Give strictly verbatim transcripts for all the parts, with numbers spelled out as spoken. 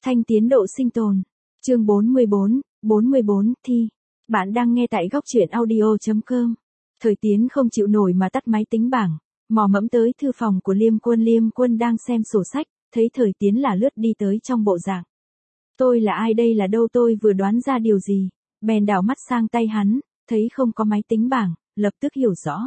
Thanh tiến độ sinh tồn. Chương bốn mươi bốn, bốn mươi bốn, thi. Bạn đang nghe tại góc truyện audio chấm com. Thời Tiến không chịu nổi mà tắt máy tính bảng, mò mẫm tới thư phòng của Liêm Quân. Liêm Quân đang xem sổ sách, thấy Thời Tiến là lướt đi tới trong bộ dạng. Tôi là ai đây là đâu tôi vừa đoán ra điều gì, bèn đảo mắt sang tay hắn, thấy không có máy tính bảng, lập tức hiểu rõ.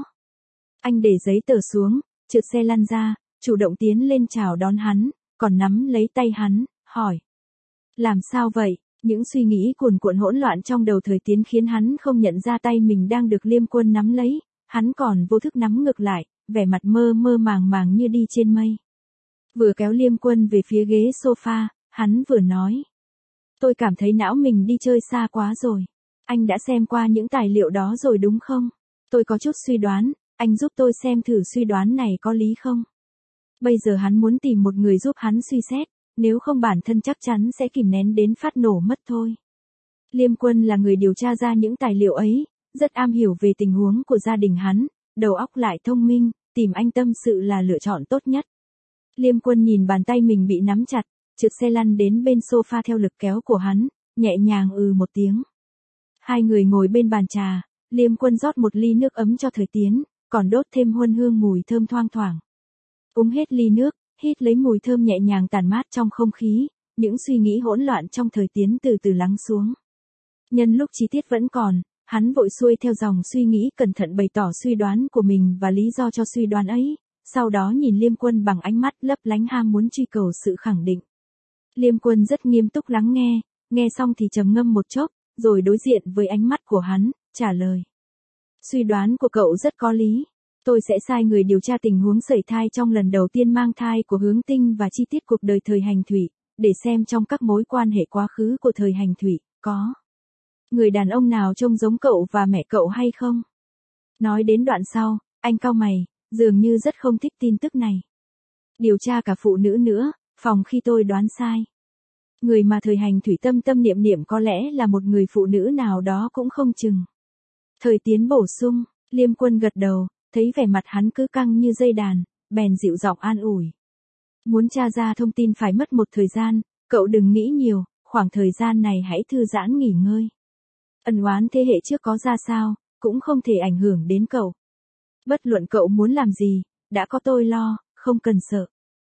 Anh để giấy tờ xuống, trượt xe lăn ra, chủ động tiến lên chào đón hắn, còn nắm lấy tay hắn, hỏi. Làm sao vậy? Những suy nghĩ cuồn cuộn hỗn loạn trong đầu Thời Tiến khiến hắn không nhận ra tay mình đang được Liêm Quân nắm lấy, hắn còn vô thức nắm ngược lại, vẻ mặt mơ mơ màng màng như đi trên mây. Vừa kéo Liêm Quân về phía ghế sofa, hắn vừa nói. Tôi cảm thấy não mình đi chơi xa quá rồi. Anh đã xem qua những tài liệu đó rồi đúng không? Tôi có chút suy đoán, anh giúp tôi xem thử suy đoán này có lý không? Bây giờ hắn muốn tìm một người giúp hắn suy xét, nếu không bản thân chắc chắn sẽ kìm nén đến phát nổ mất thôi. Liêm Quân là người điều tra ra những tài liệu ấy, rất am hiểu về tình huống của gia đình hắn, đầu óc lại thông minh, tìm anh tâm sự là lựa chọn tốt nhất. Liêm Quân nhìn bàn tay mình bị nắm chặt, trượt xe lăn đến bên sofa theo lực kéo của hắn, nhẹ nhàng ừ một tiếng. Hai người ngồi bên bàn trà, Liêm Quân rót một ly nước ấm cho Thời Tiến, còn đốt thêm huân hương mùi thơm thoang thoảng. Uống hết ly nước, hít lấy mùi thơm nhẹ nhàng tản mát trong không khí, những suy nghĩ hỗn loạn trong Thời Tiến từ từ lắng xuống. Nhân lúc chi tiết vẫn còn, hắn vội xuôi theo dòng suy nghĩ cẩn thận bày tỏ suy đoán của mình và lý do cho suy đoán ấy, sau đó nhìn Liêm Quân bằng ánh mắt lấp lánh ham muốn truy cầu sự khẳng định. Liêm Quân rất nghiêm túc lắng nghe, nghe xong thì trầm ngâm một chốc, rồi đối diện với ánh mắt của hắn, trả lời. Suy đoán của cậu rất có lý. Tôi sẽ sai người điều tra tình huống sẩy thai trong lần đầu tiên mang thai của Hướng Tinh và chi tiết cuộc đời Thời Hành Thủy, để xem trong các mối quan hệ quá khứ của Thời Hành Thủy, có người đàn ông nào trông giống cậu và mẹ cậu hay không? Nói đến đoạn sau, anh cau mày, dường như rất không thích tin tức này. Điều tra cả phụ nữ nữa, phòng khi tôi đoán sai. Người mà Thời Hành Thủy tâm tâm niệm niệm có lẽ là một người phụ nữ nào đó cũng không chừng. Thời Tiến bổ sung, Liêm Quân gật đầu, thấy vẻ mặt hắn cứ căng như dây đàn, bèn dịu giọng an ủi. Muốn tra ra thông tin phải mất một thời gian, cậu đừng nghĩ nhiều, khoảng thời gian này hãy thư giãn nghỉ ngơi. Ân oán thế hệ trước có ra sao, cũng không thể ảnh hưởng đến cậu. Bất luận cậu muốn làm gì, đã có tôi lo, không cần sợ.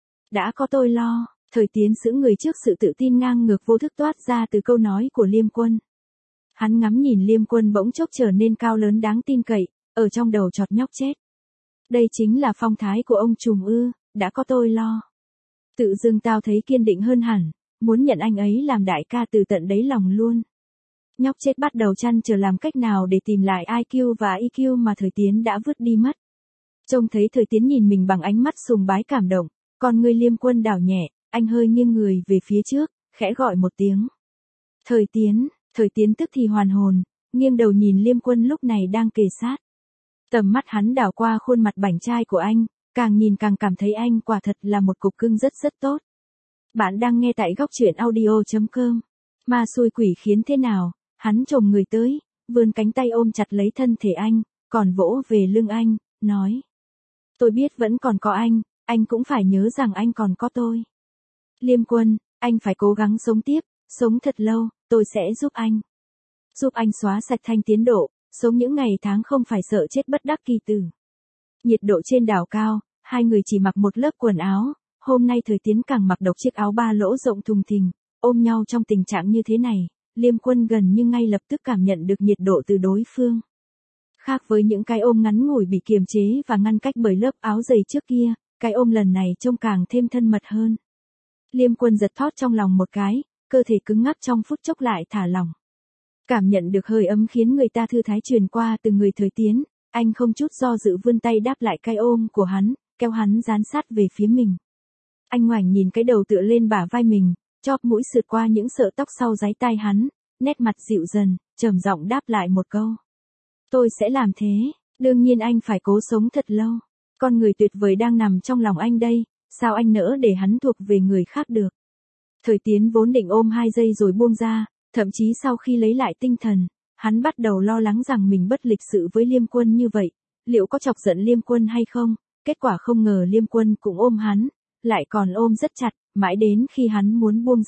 Đã có tôi lo. Thời Tiến sững người trước sự tự tin ngang ngược vô thức toát ra từ câu nói của Liêm Quân. Hắn ngắm nhìn Liêm Quân bỗng chốc trở nên cao lớn đáng tin cậy, ở trong đầu chọt nhóc chết. Đây chính là phong thái của ông trùm ư, đã có tôi lo. Tự dưng tao thấy kiên định hơn hẳn, muốn nhận anh ấy làm đại ca từ tận đáy lòng luôn. Nhóc chết bắt đầu chăn trở làm cách nào để tìm lại i kiu và e kiu mà Thời Tiến đã vứt đi mất. Trông thấy Thời Tiến nhìn mình bằng ánh mắt sùng bái cảm động, còn người Liêm Quân đảo nhẹ, anh hơi nghiêng người về phía trước, khẽ gọi một tiếng. Thời Tiến, Thời Tiến tức thì hoàn hồn, nghiêng đầu nhìn Liêm Quân lúc này đang kề sát. Tầm mắt hắn đảo qua khuôn mặt bảnh trai của anh, càng nhìn càng cảm thấy anh quả thật là một cục cưng rất rất tốt. Bạn đang nghe tại góc truyện audio chấm com. Ma xui quỷ khiến thế nào, hắn chồm người tới, vươn cánh tay ôm chặt lấy thân thể anh, còn vỗ về lưng anh, nói. Tôi biết vẫn còn có anh, anh cũng phải nhớ rằng anh còn có tôi. Liêm Quân, anh phải cố gắng sống tiếp, sống thật lâu, tôi sẽ giúp anh. Giúp anh xóa sạch thanh tiến độ, sống những ngày tháng không phải sợ chết bất đắc kỳ tử. Nhiệt độ trên đảo cao, hai người chỉ mặc một lớp quần áo, hôm nay Thời Tiến càng mặc độc chiếc áo ba lỗ rộng thùng thình, ôm nhau trong tình trạng như thế này, Liêm Quân gần như ngay lập tức cảm nhận được nhiệt độ từ đối phương. Khác với những cái ôm ngắn ngủi bị kiềm chế và ngăn cách bởi lớp áo dày trước kia, cái ôm lần này trông càng thêm thân mật hơn. Liêm Quân giật thót trong lòng một cái, cơ thể cứng ngắc trong phút chốc lại thả lỏng. Cảm nhận được hơi ấm khiến người ta thư thái truyền qua từ người Thời Tiến, anh không chút do dự vươn tay đáp lại cái ôm của hắn, kéo hắn dán sát về phía mình. Anh ngoảnh nhìn cái đầu tựa lên bả vai mình, chóp mũi sượt qua những sợi tóc sau dáy tai hắn, nét mặt dịu dần, trầm giọng đáp lại một câu. Tôi sẽ làm thế, đương nhiên anh phải cố sống thật lâu. Con người tuyệt vời đang nằm trong lòng anh đây, sao anh nỡ để hắn thuộc về người khác được. Thời Tiến vốn định ôm hai giây rồi buông ra, thậm chí sau khi lấy lại tinh thần, hắn bắt đầu lo lắng rằng mình bất lịch sự với Liêm Quân như vậy, liệu có chọc giận Liêm Quân hay không, kết quả không ngờ Liêm Quân cũng ôm hắn, lại còn ôm rất chặt, mãi đến khi hắn muốn buông ra,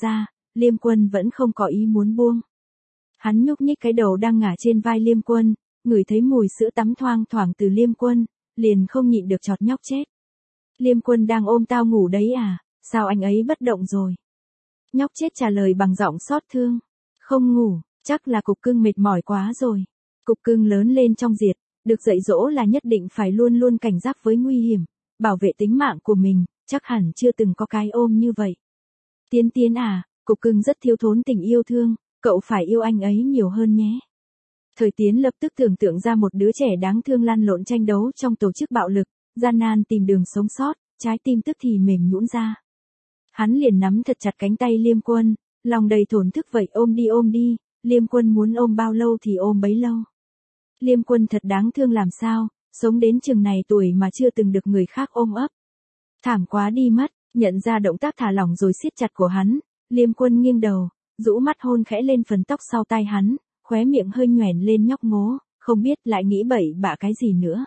Liêm Quân vẫn không có ý muốn buông. Hắn nhúc nhích cái đầu đang ngả trên vai Liêm Quân, ngửi thấy mùi sữa tắm thoang thoảng từ Liêm Quân, liền không nhịn được chọt nhóc chết. Liêm Quân đang ôm tao ngủ đấy à, sao anh ấy bất động rồi? Nhóc chết trả lời bằng giọng xót thương. Không ngủ, chắc là cục cưng mệt mỏi quá rồi. Cục cưng lớn lên trong diệt, được dạy dỗ là nhất định phải luôn luôn cảnh giác với nguy hiểm, bảo vệ tính mạng của mình, chắc hẳn chưa từng có cái ôm như vậy. Tiến Tiến à, cục cưng rất thiếu thốn tình yêu thương, cậu phải yêu anh ấy nhiều hơn nhé. Thời Tiến lập tức tưởng tượng ra một đứa trẻ đáng thương lăn lộn tranh đấu trong tổ chức bạo lực, gian nan tìm đường sống sót, trái tim tức thì mềm nhũn ra. Hắn liền nắm thật chặt cánh tay Liêm Quân, lòng đầy thổn thức vậy ôm đi ôm đi, Liêm Quân muốn ôm bao lâu thì ôm bấy lâu. Liêm Quân thật đáng thương làm sao, sống đến chừng này tuổi mà chưa từng được người khác ôm ấp. Thảm quá đi mất, nhận ra động tác thả lỏng rồi siết chặt của hắn, Liêm Quân nghiêng đầu, rũ mắt hôn khẽ lên phần tóc sau tai hắn, khóe miệng hơi nhoẻn lên nhóc ngố, không biết lại nghĩ bậy bạ cái gì nữa.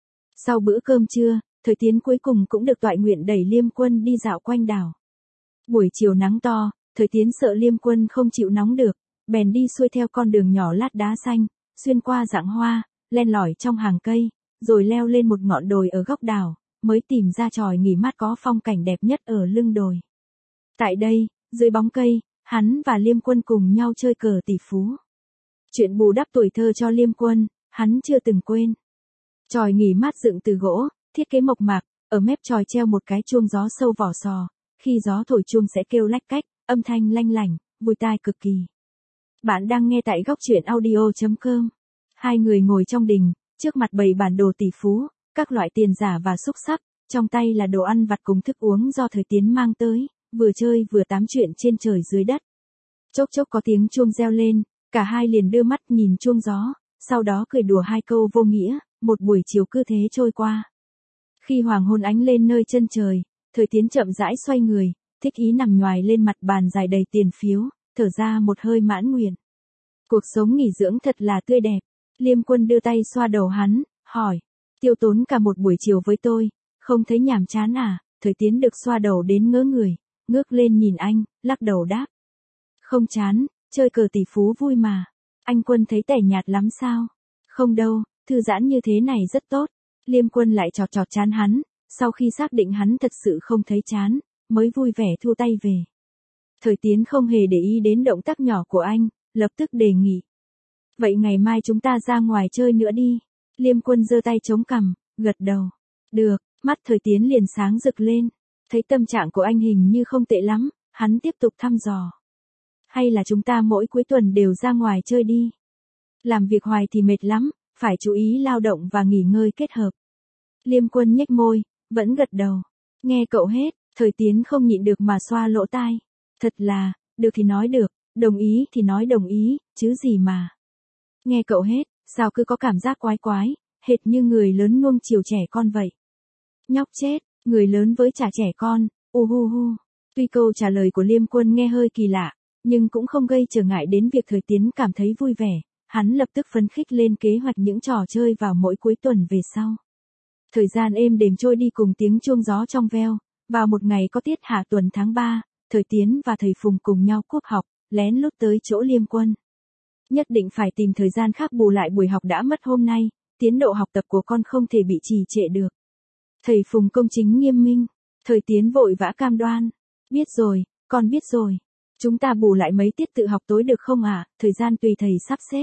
Sau bữa cơm trưa, Thời Tiến cuối cùng cũng được toại nguyện đẩy Liêm Quân đi dạo quanh đảo. Buổi chiều nắng to, Thời Tiến sợ Liêm Quân không chịu nóng được, bèn đi xuôi theo con đường nhỏ lát đá xanh, xuyên qua rặng hoa, len lỏi trong hàng cây, rồi leo lên một ngọn đồi ở góc đảo, mới tìm ra chòi nghỉ mát có phong cảnh đẹp nhất ở lưng đồi. Tại đây, dưới bóng cây, hắn và Liêm Quân cùng nhau chơi cờ tỷ phú. Chuyện bù đắp tuổi thơ cho Liêm Quân, hắn chưa từng quên. Chòi nghỉ mát dựng từ gỗ, thiết kế mộc mạc, ở mép chòi treo một cái chuông gió sâu vỏ sò, khi gió thổi chuông sẽ kêu lách cách, âm thanh lanh lảnh, vui tai cực kỳ. Bạn đang nghe tại góc truyện audio chấm com. Hai người ngồi trong đình, trước mặt bày bản đồ tỷ phú, các loại tiền giả và xúc xắc, trong tay là đồ ăn vặt cùng thức uống do Thời Tiến mang tới, vừa chơi vừa tám chuyện trên trời dưới đất. Chốc chốc có tiếng chuông reo lên, cả hai liền đưa mắt nhìn chuông gió, sau đó cười đùa hai câu vô nghĩa, một buổi chiều cứ thế trôi qua. Khi hoàng hôn ánh lên nơi chân trời, Thời Tiến chậm rãi xoay người, thích ý nằm nhoài lên mặt bàn dài đầy tiền phiếu, thở ra một hơi mãn nguyện. Cuộc sống nghỉ dưỡng thật là tươi đẹp. Liêm Quân đưa tay xoa đầu hắn, hỏi, tiêu tốn cả một buổi chiều với tôi, không thấy nhàm chán à? Thời Tiến được xoa đầu đến ngớ người, ngước lên nhìn anh, lắc đầu đáp. Không chán, chơi cờ tỷ phú vui mà. Anh Quân thấy tẻ nhạt lắm sao? Không đâu, thư giãn như thế này rất tốt. Liêm Quân lại chọt chọt chán hắn, sau khi xác định hắn thật sự không thấy chán, mới vui vẻ thu tay về. Thời Tiến không hề để ý đến động tác nhỏ của anh, lập tức đề nghị. Vậy ngày mai chúng ta ra ngoài chơi nữa đi. Liêm Quân giơ tay chống cằm, gật đầu. Được, mắt Thời Tiến liền sáng rực lên. Thấy tâm trạng của anh hình như không tệ lắm, hắn tiếp tục thăm dò. Hay là chúng ta mỗi cuối tuần đều ra ngoài chơi đi. Làm việc hoài thì mệt lắm, phải chú ý lao động và nghỉ ngơi kết hợp. Liêm Quân nhếch môi, vẫn gật đầu. Nghe cậu hết, Thời Tiến không nhịn được mà xoa lỗ tai. Thật là, được thì nói được, đồng ý thì nói đồng ý, chứ gì mà. Nghe cậu hết, sao cứ có cảm giác quái quái, hệt như người lớn nuông chiều trẻ con vậy. Nhóc chết, người lớn với trả trẻ con, u hu hu. Tuy câu trả lời của Liêm Quân nghe hơi kỳ lạ, nhưng cũng không gây trở ngại đến việc Thời Tiến cảm thấy vui vẻ, hắn lập tức phấn khích lên kế hoạch những trò chơi vào mỗi cuối tuần về sau. Thời gian êm đềm trôi đi cùng tiếng chuông gió trong veo, vào một ngày có tiết hạ tuần tháng ba, Thời Tiến và thầy Phùng cùng nhau cúp học, lén lút tới chỗ Liêm Quân. Nhất định phải tìm thời gian khác bù lại buổi học đã mất hôm nay, tiến độ học tập của con không thể bị trì trệ được. Thầy Phùng công chính nghiêm minh, Thời Tiến vội vã cam đoan. Biết rồi, con biết rồi. Chúng ta bù lại mấy tiết tự học tối được không ạ? À? Thời gian tùy thầy sắp xếp.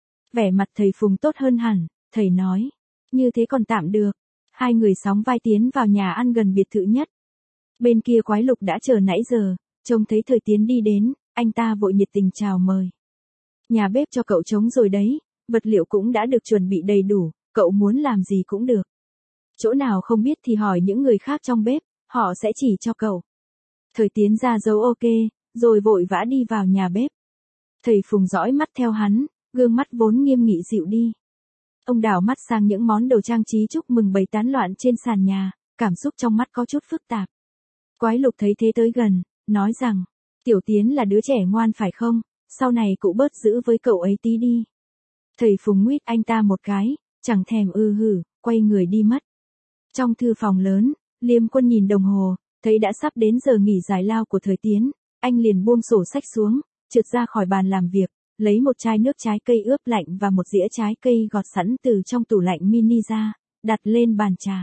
Vẻ mặt thầy Phùng tốt hơn hẳn, thầy nói. Như thế còn tạm được. Hai người sóng vai tiến vào nhà ăn gần biệt thự nhất. Bên kia Quái Lục đã chờ nãy giờ, trông thấy Thời Tiến đi đến, anh ta vội nhiệt tình chào mời. Nhà bếp cho cậu trống rồi đấy, vật liệu cũng đã được chuẩn bị đầy đủ, cậu muốn làm gì cũng được. Chỗ nào không biết thì hỏi những người khác trong bếp, họ sẽ chỉ cho cậu. Thời Tiến ra dấu ok, rồi vội vã đi vào nhà bếp. Thầy Phùng dõi mắt theo hắn, gương mắt vốn nghiêm nghị dịu đi. Ông đảo mắt sang những món đồ trang trí chúc mừng bày tán loạn trên sàn nhà, cảm xúc trong mắt có chút phức tạp. Quái Lục thấy thế tới gần, nói rằng, Tiểu Tiến là đứa trẻ ngoan phải không, sau này cụ bớt giữ với cậu ấy tí đi. Thầy Phùng nguyết anh ta một cái, chẳng thèm ư hử, quay người đi mất. Trong thư phòng lớn, Liêm Quân nhìn đồng hồ, thấy đã sắp đến giờ nghỉ giải lao của Thời Tiến, anh liền buông sổ sách xuống, trượt ra khỏi bàn làm việc, lấy một chai nước trái cây ướp lạnh và một dĩa trái cây gọt sẵn từ trong tủ lạnh mini ra, đặt lên bàn trà.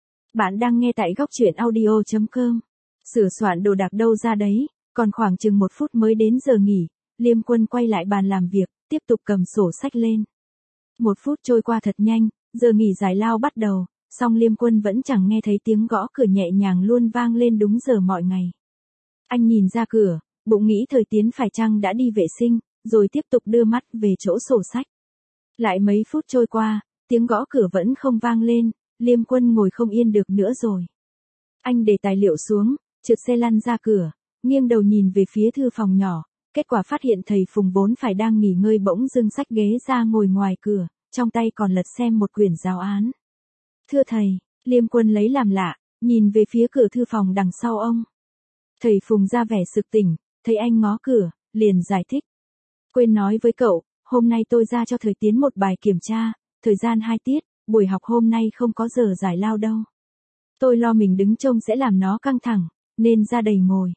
Bạn đang nghe tại góc truyện audio chấm com. Sửa soạn đồ đạc đâu ra đấy, còn khoảng chừng một phút mới đến giờ nghỉ, Liêm Quân quay lại bàn làm việc, tiếp tục cầm sổ sách lên. Một phút trôi qua thật nhanh, giờ nghỉ giải lao bắt đầu, song Liêm Quân vẫn chẳng nghe thấy tiếng gõ cửa nhẹ nhàng luôn vang lên đúng giờ mọi ngày. Anh nhìn ra cửa, bụng nghĩ Thời Tiến phải chăng đã đi vệ sinh, rồi tiếp tục đưa mắt về chỗ sổ sách. Lại mấy phút trôi qua, tiếng gõ cửa vẫn không vang lên, Liêm Quân ngồi không yên được nữa rồi. Anh để tài liệu xuống, trượt xe lăn ra cửa, nghiêng đầu nhìn về phía thư phòng nhỏ, kết quả phát hiện thầy Phùng vốn phải đang nghỉ ngơi bỗng dưng xách ghế ra ngồi ngoài cửa, trong tay còn lật xem một quyển giáo án. Thưa thầy, Liêm Quân lấy làm lạ, nhìn về phía cửa thư phòng đằng sau ông. Thầy Phùng ra vẻ sực tỉnh, thấy anh ngó cửa, liền giải thích. Quên nói với cậu, hôm nay tôi ra cho Thời Tiến một bài kiểm tra, thời gian hai tiết, buổi học hôm nay không có giờ giải lao đâu. Tôi lo mình đứng trông sẽ làm nó căng thẳng, nên ra đầy ngồi.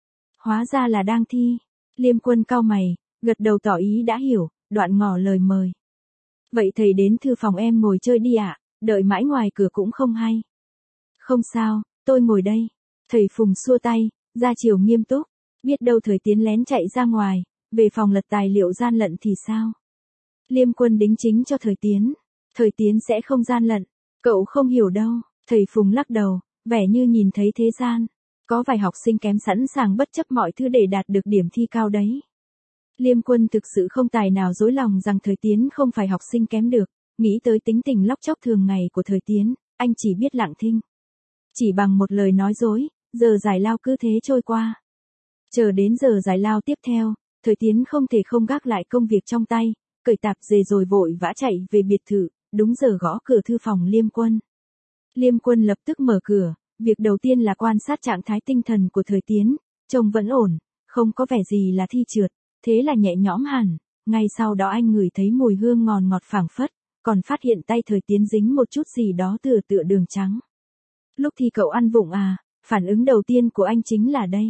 Hóa ra là đang thi. Liêm Quân cau mày, gật đầu tỏ ý đã hiểu, đoạn ngỏ lời mời. Vậy thầy đến thư phòng em ngồi chơi đi ạ, đợi mãi ngoài cửa cũng không hay. Không sao, tôi ngồi đây. Thầy Phùng xua tay, ra chiều nghiêm túc, biết đâu Thời Tiến lén chạy ra ngoài, về phòng lật tài liệu gian lận thì sao? Liêm Quân đính chính cho Thời Tiến. Thời Tiến sẽ không gian lận, cậu không hiểu đâu. Thầy Phùng lắc đầu, vẻ như nhìn thấy thế gian. Có vài học sinh kém sẵn sàng bất chấp mọi thứ để đạt được điểm thi cao đấy. Liêm Quân thực sự không tài nào dối lòng rằng Thời Tiến không phải học sinh kém được, nghĩ tới tính tình lóc chóc thường ngày của Thời Tiến, anh chỉ biết lặng thinh. Chỉ bằng một lời nói dối, giờ giải lao cứ thế trôi qua. Chờ đến giờ giải lao tiếp theo, Thời Tiến không thể không gác lại công việc trong tay, cởi tạp dề rồi vội vã chạy về biệt thự, đúng giờ gõ cửa thư phòng Liêm Quân. Liêm Quân lập tức mở cửa, việc đầu tiên là quan sát trạng thái tinh thần của Thời Tiến, trông vẫn ổn, không có vẻ gì là thi trượt, thế là nhẹ nhõm hẳn, ngay sau đó anh ngửi thấy mùi hương ngọt ngọt phảng phất, còn phát hiện tay Thời Tiến dính một chút gì đó tựa tựa đường trắng. Lúc thì cậu ăn vụng à, phản ứng đầu tiên của anh chính là đây.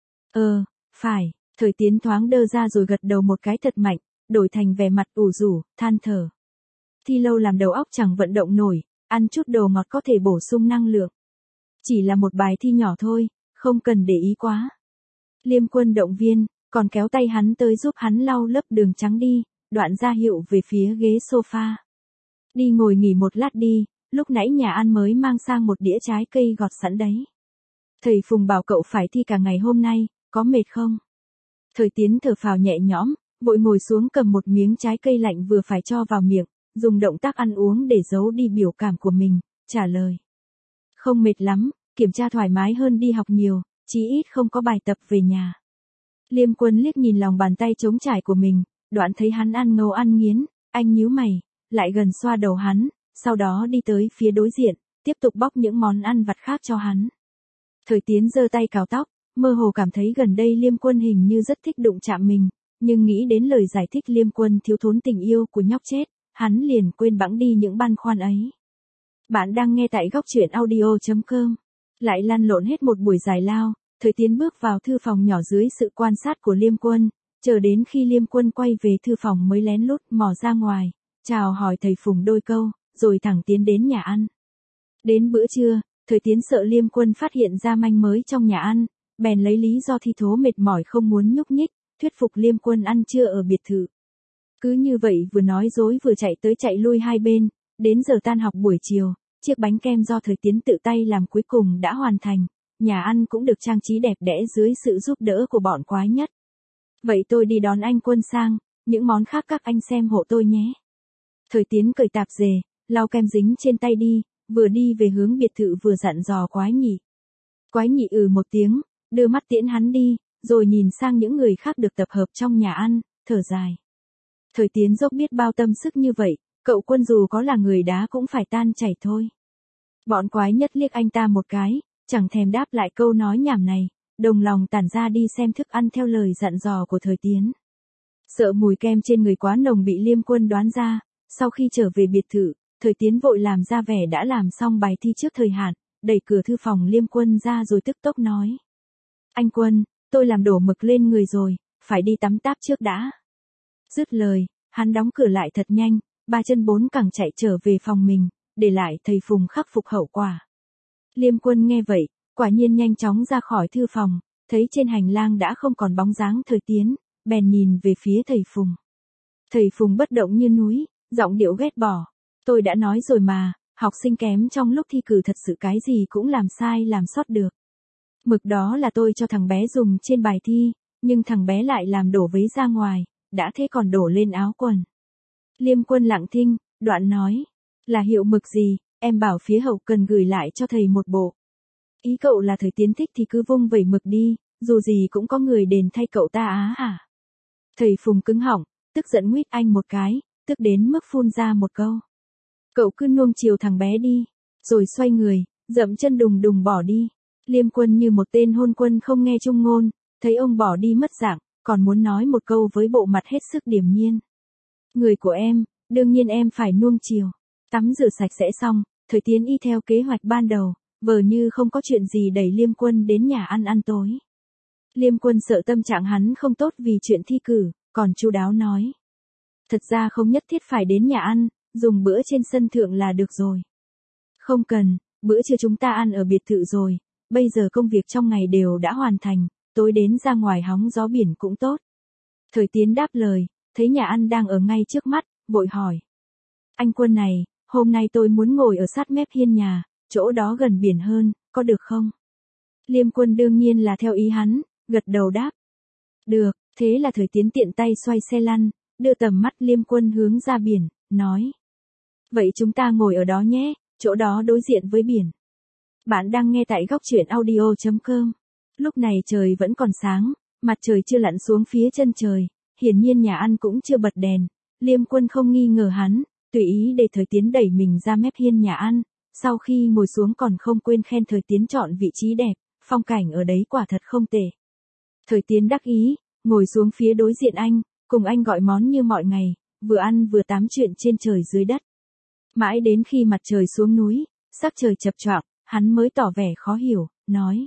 Ờ, phải, Thời Tiến thoáng đơ ra rồi gật đầu một cái thật mạnh, đổi thành vẻ mặt ủ rũ, than thở. Thi lâu làm đầu óc chẳng vận động nổi, ăn chút đồ ngọt có thể bổ sung năng lượng. Chỉ là một bài thi nhỏ thôi, không cần để ý quá. Liêm Quân động viên, còn kéo tay hắn tới giúp hắn lau lớp đường trắng đi, đoạn ra hiệu về phía ghế sofa. Đi ngồi nghỉ một lát đi, lúc nãy nhà ăn mới mang sang một đĩa trái cây gọt sẵn đấy. Thầy Phùng bảo cậu phải thi cả ngày hôm nay, có mệt không? Thời Tiến thở phào nhẹ nhõm, vội ngồi xuống cầm một miếng trái cây lạnh vừa phải cho vào miệng, dùng động tác ăn uống để giấu đi biểu cảm của mình, trả lời. Không mệt lắm, kiểm tra thoải mái hơn đi học nhiều, chí ít không có bài tập về nhà. Liêm Quân liếc nhìn lòng bàn tay trống trải của mình, đoạn thấy hắn ăn ngấu ăn nghiến, anh nhíu mày, lại gần xoa đầu hắn, sau đó đi tới phía đối diện, tiếp tục bóc những món ăn vặt khác cho hắn. Thời Tiến giơ tay cào tóc, mơ hồ cảm thấy gần đây Liêm Quân hình như rất thích đụng chạm mình, nhưng nghĩ đến lời giải thích Liêm Quân thiếu thốn tình yêu của nhóc chết, hắn liền quên bẵng đi những băn khoăn ấy. Bạn đang nghe tại góc truyện audio chấm com. Lại lăn lộn hết một buổi giải lao, Thời Tiến bước vào thư phòng nhỏ dưới sự quan sát của Liêm Quân, chờ đến khi Liêm Quân quay về thư phòng mới lén lút mò ra ngoài, chào hỏi thầy Phùng đôi câu, rồi thẳng tiến đến nhà ăn. Đến bữa trưa, Thời Tiến sợ Liêm Quân phát hiện ra manh mới trong nhà ăn, bèn lấy lý do thi thố mệt mỏi không muốn nhúc nhích, thuyết phục Liêm Quân ăn trưa ở biệt thự. Cứ như vậy vừa nói dối vừa chạy tới chạy lui hai bên, đến giờ tan học buổi chiều, chiếc bánh kem do Thời Tiến tự tay làm cuối cùng đã hoàn thành, nhà ăn cũng được trang trí đẹp đẽ dưới sự giúp đỡ của bọn quái nhất. Vậy tôi đi đón anh Quân sang, những món khác các anh xem hộ tôi nhé. Thời Tiến cởi tạp dề, lau kem dính trên tay đi, vừa đi về hướng biệt thự vừa dặn dò Quái Nhị. Quái Nhị ừ một tiếng, đưa mắt tiễn hắn đi, rồi nhìn sang những người khác được tập hợp trong nhà ăn, thở dài. Thời Tiến dốc biết bao tâm sức như vậy, cậu Quân dù có là người đá cũng phải tan chảy thôi. Bọn quái nhất liếc anh ta một cái, chẳng thèm đáp lại câu nói nhảm này, đồng lòng tản ra đi xem thức ăn theo lời dặn dò của Thời Tiến. Sợ mùi kem trên người quá nồng bị Liêm Quân đoán ra, sau khi trở về biệt thự, Thời Tiến vội làm ra vẻ đã làm xong bài thi trước thời hạn, đẩy cửa thư phòng Liêm Quân ra rồi tức tốc nói. Anh Quân, tôi làm đổ mực lên người rồi, phải đi tắm táp trước đã. Dứt lời, hắn đóng cửa lại thật nhanh, ba chân bốn cẳng chạy trở về phòng mình, để lại thầy Phùng khắc phục hậu quả. Liêm Quân nghe vậy, quả nhiên nhanh chóng ra khỏi thư phòng, thấy trên hành lang đã không còn bóng dáng Thời Tiến, bèn nhìn về phía thầy Phùng. Thầy Phùng bất động như núi, giọng điệu ghét bỏ. Tôi đã nói rồi mà, học sinh kém trong lúc thi cử thật sự cái gì cũng làm sai làm sót được. Mực đó là tôi cho thằng bé dùng trên bài thi, nhưng thằng bé lại làm đổ vấy ra ngoài, đã thế còn đổ lên áo quần. Liêm Quân lặng thinh, đoạn nói, là hiệu mực gì, em bảo phía hậu cần gửi lại cho thầy một bộ. Ý cậu là Thời Tiến thích thì cứ vung vẩy mực đi, dù gì cũng có người đền thay cậu ta á hả? Thầy Phùng cứng họng, tức giận nguýt anh một cái, tức đến mức phun ra một câu. Cậu cứ nuông chiều thằng bé đi, rồi xoay người, dậm chân đùng đùng bỏ đi. Liêm Quân như một tên hôn quân không nghe trung ngôn, thấy ông bỏ đi mất dạng, còn muốn nói một câu với bộ mặt hết sức điềm nhiên. Người của em, đương nhiên em phải nuông chiều. Tắm rửa sạch sẽ xong, Thời Tiến y theo kế hoạch ban đầu, vờ như không có chuyện gì đẩy Liêm Quân đến nhà ăn ăn tối. Liêm Quân sợ tâm trạng hắn không tốt vì chuyện thi cử, còn chu đáo nói. Thật ra không nhất thiết phải đến nhà ăn, dùng bữa trên sân thượng là được rồi. Không cần, bữa trưa chúng ta ăn ở biệt thự rồi, bây giờ công việc trong ngày đều đã hoàn thành, tối đến ra ngoài hóng gió biển cũng tốt. Thời Tiến đáp lời, thấy nhà ăn đang ở ngay trước mắt, vội hỏi. Anh Quân này, hôm nay tôi muốn ngồi ở sát mép hiên nhà, chỗ đó gần biển hơn, có được không? Liêm Quân đương nhiên là theo ý hắn, gật đầu đáp. Được, thế là Thời Tiến tiện tay xoay xe lăn, đưa tầm mắt Liêm Quân hướng ra biển, nói. Vậy chúng ta ngồi ở đó nhé, chỗ đó đối diện với biển. Bạn đang nghe tại góc truyện audio chấm com. Lúc này trời vẫn còn sáng, mặt trời chưa lặn xuống phía chân trời, hiển nhiên nhà ăn cũng chưa bật đèn. Liêm Quân không nghi ngờ hắn, tùy ý để Thời Tiến đẩy mình ra mép hiên nhà ăn, sau khi ngồi xuống còn không quên khen Thời Tiến chọn vị trí đẹp, phong cảnh ở đấy quả thật không tệ. Thời Tiến đắc ý, ngồi xuống phía đối diện anh, cùng anh gọi món như mọi ngày, vừa ăn vừa tám chuyện trên trời dưới đất. Mãi đến khi mặt trời xuống núi, sắc trời chập choạng, hắn mới tỏ vẻ khó hiểu, nói.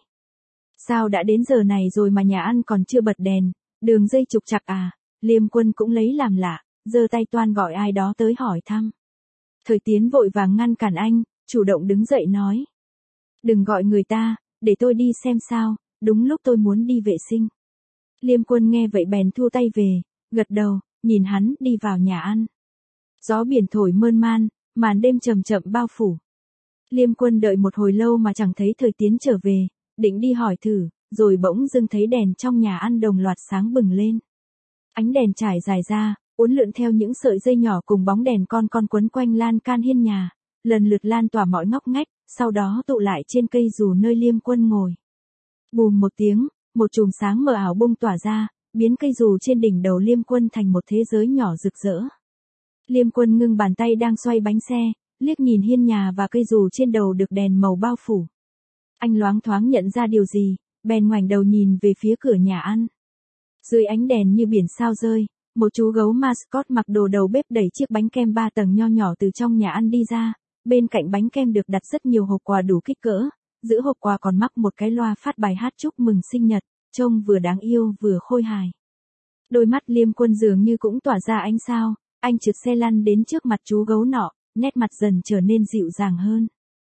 Sao đã đến giờ này rồi mà nhà ăn còn chưa bật đèn, đường dây trục trặc à? Liêm Quân cũng lấy làm lạ, giơ tay toan gọi ai đó tới hỏi thăm. Thời Tiến vội vàng ngăn cản anh, chủ động đứng dậy nói. Đừng gọi người ta, để tôi đi xem sao, đúng lúc tôi muốn đi vệ sinh. Liêm Quân nghe vậy bèn thu tay về, gật đầu, nhìn hắn đi vào nhà ăn. Gió biển thổi mơn man, màn đêm chậm chậm bao phủ. Liêm Quân đợi một hồi lâu mà chẳng thấy Thời Tiến trở về, định đi hỏi thử, rồi bỗng dưng thấy đèn trong nhà ăn đồng loạt sáng bừng lên. Ánh đèn trải dài ra, uốn lượn theo những sợi dây nhỏ cùng bóng đèn con con quấn quanh lan can hiên nhà, lần lượt lan tỏa mọi ngóc ngách, sau đó tụ lại trên cây dù nơi Liêm Quân ngồi. Bùm một tiếng, một chùm sáng mờ ảo bung tỏa ra, biến cây dù trên đỉnh đầu Liêm Quân thành một thế giới nhỏ rực rỡ. Liêm Quân ngưng bàn tay đang xoay bánh xe, liếc nhìn hiên nhà và cây dù trên đầu được đèn màu bao phủ. Anh loáng thoáng nhận ra điều gì, bèn ngoảnh đầu nhìn về phía cửa nhà ăn. Dưới ánh đèn như biển sao rơi, một chú gấu mascot mặc đồ đầu bếp đẩy chiếc bánh kem ba tầng nho nhỏ từ trong nhà ăn đi ra, bên cạnh bánh kem được đặt rất nhiều hộp quà đủ kích cỡ, giữa hộp quà còn mắc một cái loa phát bài hát chúc mừng sinh nhật, trông vừa đáng yêu vừa khôi hài. Đôi mắt Liêm Quân dường như cũng tỏa ra ánh sao, anh trượt xe lăn đến trước mặt chú gấu nọ, nét mặt dần trở nên dịu dàng hơn.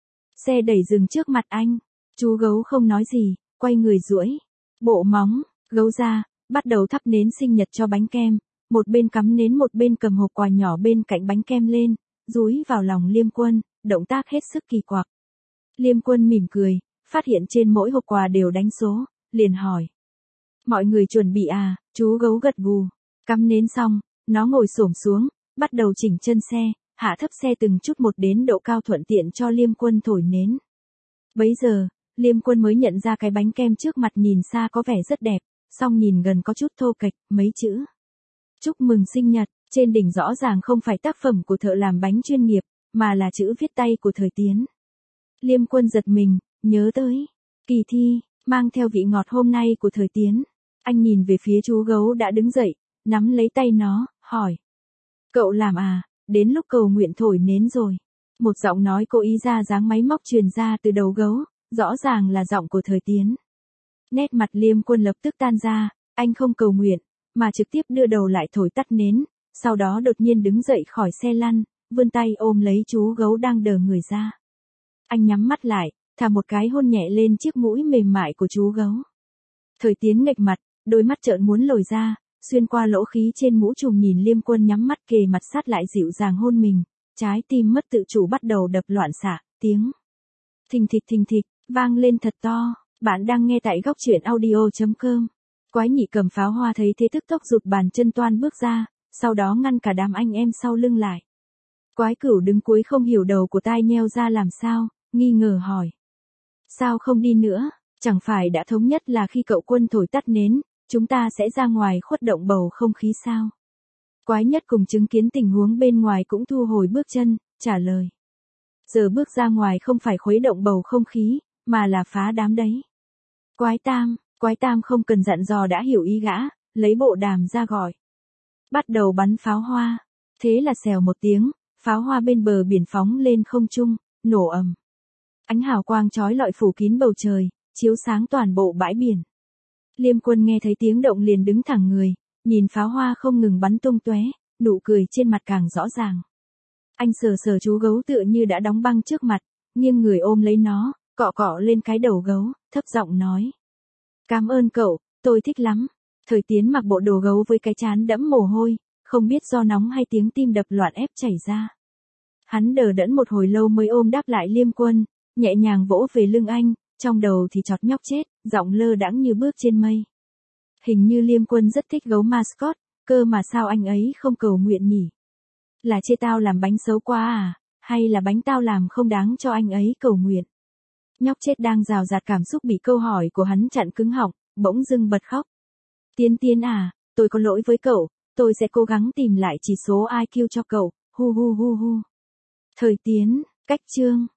Xe đẩy dừng trước mặt anh, chú gấu không nói gì, quay người duỗi bộ móng gấu ra, bắt đầu thắp nến sinh nhật cho bánh kem, một bên cắm nến một bên cầm hộp quà nhỏ bên cạnh bánh kem lên, dúi vào lòng Liêm Quân, động tác hết sức kỳ quặc. Liêm Quân mỉm cười, phát hiện trên mỗi hộp quà đều đánh số, liền hỏi. Mọi người chuẩn bị à? Chú gấu gật gù, cắm nến xong, nó ngồi xổm xuống, bắt đầu chỉnh chân xe, hạ thấp xe từng chút một đến độ cao thuận tiện cho Liêm Quân thổi nến. Bấy giờ, Liêm Quân mới nhận ra cái bánh kem trước mặt nhìn xa có vẻ rất đẹp, song nhìn gần có chút thô kệch, mấy chữ. Chúc mừng sinh nhật, trên đỉnh rõ ràng không phải tác phẩm của thợ làm bánh chuyên nghiệp, mà là chữ viết tay của Thời Tiến. Liêm Quân giật mình, nhớ tới kỳ thi, mang theo vị ngọt hôm nay của Thời Tiến. Anh nhìn về phía chú gấu đã đứng dậy, nắm lấy tay nó, hỏi. Cậu làm à, đến lúc cầu nguyện thổi nến rồi. Một giọng nói cố ý ra dáng máy móc truyền ra từ đầu gấu, rõ ràng là giọng của Thời Tiến. Nét mặt Liêm Quân lập tức tan ra, anh không cầu nguyện, mà trực tiếp đưa đầu lại thổi tắt nến, sau đó đột nhiên đứng dậy khỏi xe lăn, vươn tay ôm lấy chú gấu đang đờ người ra. Anh nhắm mắt lại, thả một cái hôn nhẹ lên chiếc mũi mềm mại của chú gấu. Thời Tiến nghệch mặt, đôi mắt trợn muốn lồi ra, xuyên qua lỗ khí trên mũ trùm nhìn Liêm Quân nhắm mắt kề mặt sát lại dịu dàng hôn mình, trái tim mất tự chủ bắt đầu đập loạn xạ, tiếng thình thịch thình thịch vang lên thật to. Bạn đang nghe tại góc truyện audio chấm com. Quái nhị cầm pháo hoa thấy thế tức tốc rụt bàn chân toan bước ra, sau đó ngăn cả đám anh em sau lưng lại. Quái Cửu đứng cuối không hiểu đầu của tai nheo ra làm sao, nghi ngờ hỏi. Sao không đi nữa, chẳng phải đã thống nhất là khi cậu Quân thổi tắt nến, chúng ta sẽ ra ngoài khuất động bầu không khí sao? Quái Nhất cùng chứng kiến tình huống bên ngoài cũng thu hồi bước chân, trả lời. Giờ bước ra ngoài không phải khuấy động bầu không khí, mà là phá đám đấy. Quái Tam, Quái Tam không cần dặn dò đã hiểu ý gã, lấy bộ đàm ra gọi. Bắt đầu bắn pháo hoa, thế là xèo một tiếng, pháo hoa bên bờ biển phóng lên không trung, nổ ầm. Ánh hào quang chói lọi phủ kín bầu trời, chiếu sáng toàn bộ bãi biển. Liêm Quân nghe thấy tiếng động liền đứng thẳng người, nhìn pháo hoa không ngừng bắn tung tóe, nụ cười trên mặt càng rõ ràng. Anh sờ sờ chú gấu tựa như đã đóng băng trước mặt, nghiêng người ôm lấy nó, cọ cọ lên cái đầu gấu, thấp giọng nói. Cảm ơn cậu, tôi thích lắm. Thời Tiến mặc bộ đồ gấu với cái trán đẫm mồ hôi, không biết do nóng hay tiếng tim đập loạn ép chảy ra. Hắn đờ đẫn một hồi lâu mới ôm đáp lại Liêm Quân, nhẹ nhàng vỗ về lưng anh, trong đầu thì chọt nhóc chết, giọng lơ đãng như bước trên mây. Hình như Liêm Quân rất thích gấu mascot, cơ mà sao anh ấy không cầu nguyện nhỉ? Là chê tao làm bánh xấu quá à, hay là bánh tao làm không đáng cho anh ấy cầu nguyện? Nhóc chết đang rào rạt cảm xúc bị câu hỏi của hắn chặn cứng họng, bỗng dưng bật khóc. Tiến Tiến à, tôi có lỗi với cậu, tôi sẽ cố gắng tìm lại chỉ số i kiu cho cậu, hu hu hu hu. Thời Tiến, cách chương.